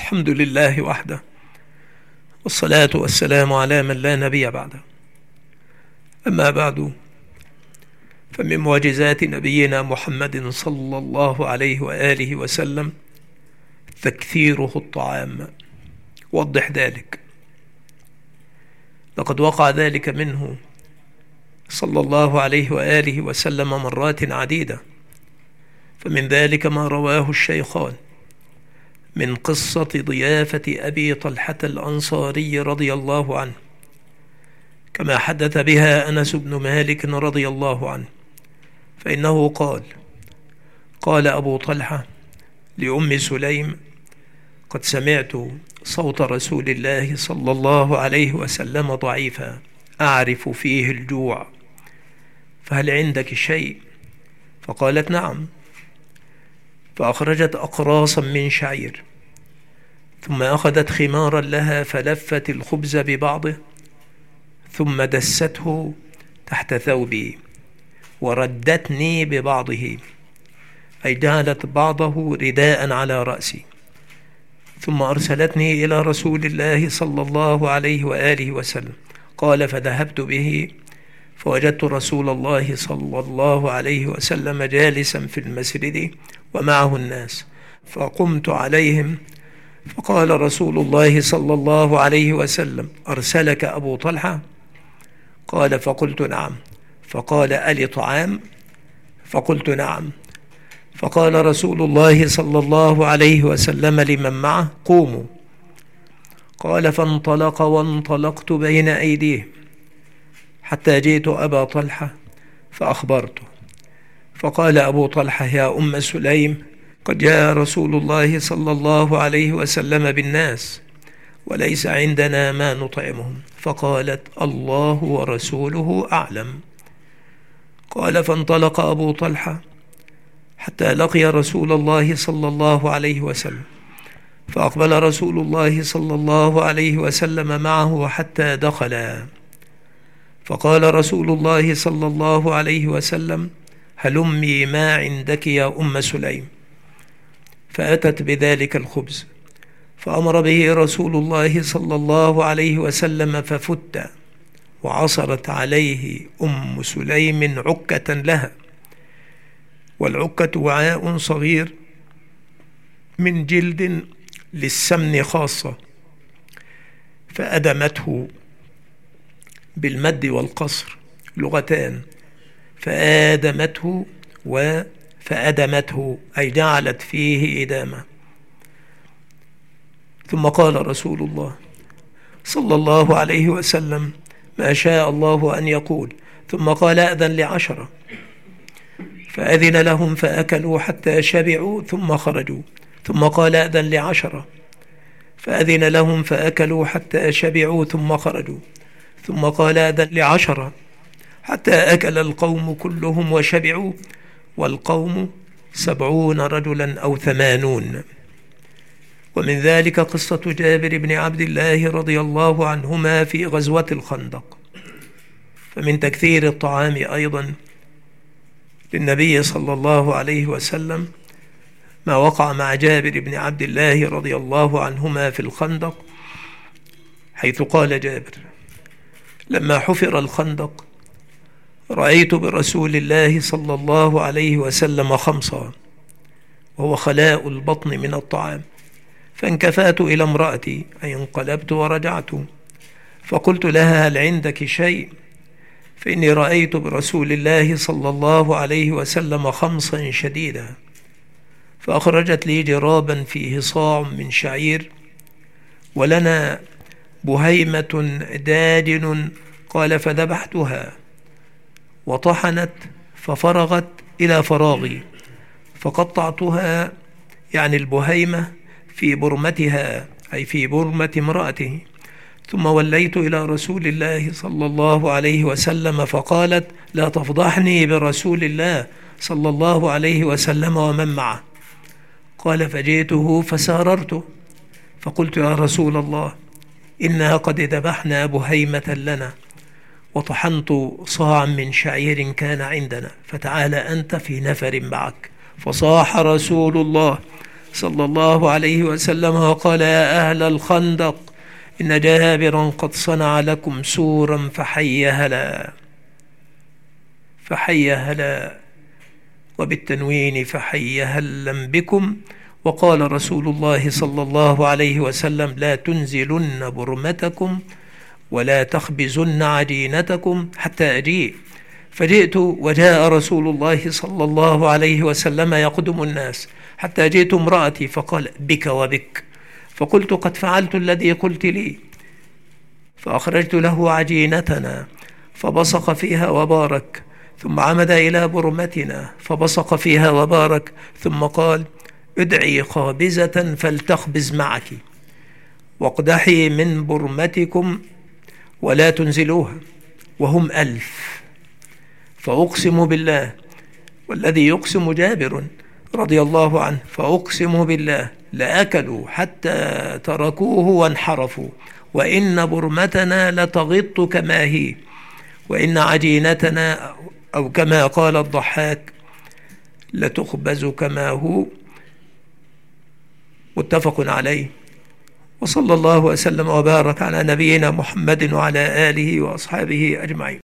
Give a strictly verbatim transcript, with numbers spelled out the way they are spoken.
الحمد لله وحده، والصلاة والسلام على من لا نبي بعده. أما بعد، فمن معجزات نبينا محمد صلى الله عليه وآله وسلم تكثيره الطعام. وضح ذلك. لقد وقع ذلك منه صلى الله عليه وآله وسلم مرات عديدة، فمن ذلك ما رواه الشيخان من قصة ضيافة أبي طلحة الأنصاري رضي الله عنه، كما حدث بها أنس بن مالك رضي الله عنه، فإنه قال: قال أبو طلحة لأم سليم: قد سمعت صوت رسول الله صلى الله عليه وسلم ضعيفا أعرف فيه الجوع، فهل عندك شيء؟ فقالت: نعم. فأخرجت أقراصا من شعير، ثم أخذت خمارا لها فلفت الخبز ببعضه، ثم دسته تحت ثوبي وردتني ببعضه، أي جعلت بعضه رداء على رأسي، ثم أرسلتني إلى رسول الله صلى الله عليه وآله وسلم. قال: فذهبت به فوجدت رسول الله صلى الله عليه وسلم جالسا في المسجد ومعه الناس، فقمت عليهم فقال رسول الله صلى الله عليه وسلم: أرسلك أبو طلحة؟ قال: فقلت: نعم. فقال: ألي طعام؟ فقلت: نعم. فقال رسول الله صلى الله عليه وسلم لمن معه: قوموا. قال: فانطلق وانطلقت بين أيديه حتى جئت أبا طلحة فأخبرته، فقال أبو طلحة: يا أم سليم، قد جاء رسول الله صلى الله عليه وسلم بالناس وليس عندنا ما نطعمهم. فقالت: الله ورسوله أعلم. قال: فانطلق أبو طلحة حتى لقي رسول الله صلى الله عليه وسلم، فأقبل رسول الله صلى الله عليه وسلم معه حتى دخلا، فقال رسول الله صلى الله عليه وسلم: هلمي ما عندك يا أم سليم. فأتت بذلك الخبز، فأمر به رسول الله صلى الله عليه وسلم ففت، وعصرت عليه أم سليم عكة لها، والعكة وعاء صغير من جلد للسمن خاصة، فأدمته بالمد والقصر لغتان، فآدمته وفأدمته، أي جعلت فيه إدامة. ثم قال رسول الله صلى الله عليه وسلم: ما شاء الله أن يقول. ثم قال: أذن لعشرة، فأذن لهم فأكلوا حتى شبعوا ثم خرجوا. ثم قال: أذن لعشرة، فأذن لهم فأكلوا حتى شبعوا ثم خرجوا. ثم قال: أذن لعشرة، حتى أكل القوم كلهم وشبعوا، والقوم سبعون رجلا أو ثمانون. ومن ذلك قصة جابر بن عبد الله رضي الله عنهما في غزوة الخندق. فمن تكثير الطعام أيضا للنبي صلى الله عليه وسلم ما وقع مع جابر بن عبد الله رضي الله عنهما في الخندق، حيث قال جابر: لما حفر الخندق رأيت برسول الله صلى الله عليه وسلم خمصا، وهو خلاء البطن من الطعام، فانكفأت إلى امرأتي، أي انقلبت ورجعت، فقلت لها: هل عندك شيء؟ فإني رأيت برسول الله صلى الله عليه وسلم خمصا شديدا. فأخرجت لي جرابا فيه صاع من شعير، ولنا بهيمة داجن. قال: فذبحتها وطحنت ففرغت إلى فراغي، فقطعتها، يعني البهيمة، في برمتها، أي في برمة امرأته. ثم وليت إلى رسول الله صلى الله عليه وسلم، فقالت: لا تفضحني برسول الله صلى الله عليه وسلم ومن معه. قال: فجئته فساررته، فقلت: يا رسول الله، إنا قد ذبحنا بهيمة لنا، وطحنت صاعا من شعير كان عندنا، فتعال أنت في نفر معك. فصاح رسول الله صلى الله عليه وسلم وقال: يا أهل الخندق، إن جابرا قد صنع لكم سورا فحي هلا، فحي هلا، وبالتنوين فحي هلا بكم. وقال رسول الله صلى الله عليه وسلم: لا تنزلن برمتكم ولا تخبزن عجينتكم حتى أجيء. فجئت وجاء رسول الله صلى الله عليه وسلم يقدم الناس حتى جئت امرأتي، فقال: بك وبك. فقلت: قد فعلت الذي قلت لي. فأخرجت له عجينتنا فبصق فيها وبارك، ثم عمد إلى برمتنا فبصق فيها وبارك، ثم قال: ادعي خابزة فلتخبز معك، واقدحي من برمتكم ولا تنزلوها، وهم ألف. فأقسم بالله والذي يقسم جابر رضي الله عنه، فأقسم بالله لأكلوا حتى تركوه وانحرفوا، وإن برمتنا لتغط كما هي، وإن عجينتنا أو كما قال الضحاك لتخبز كما هو. متفق عليه. وصلى الله وسلم وبارك على نبينا محمد وعلى آله وأصحابه أجمعين.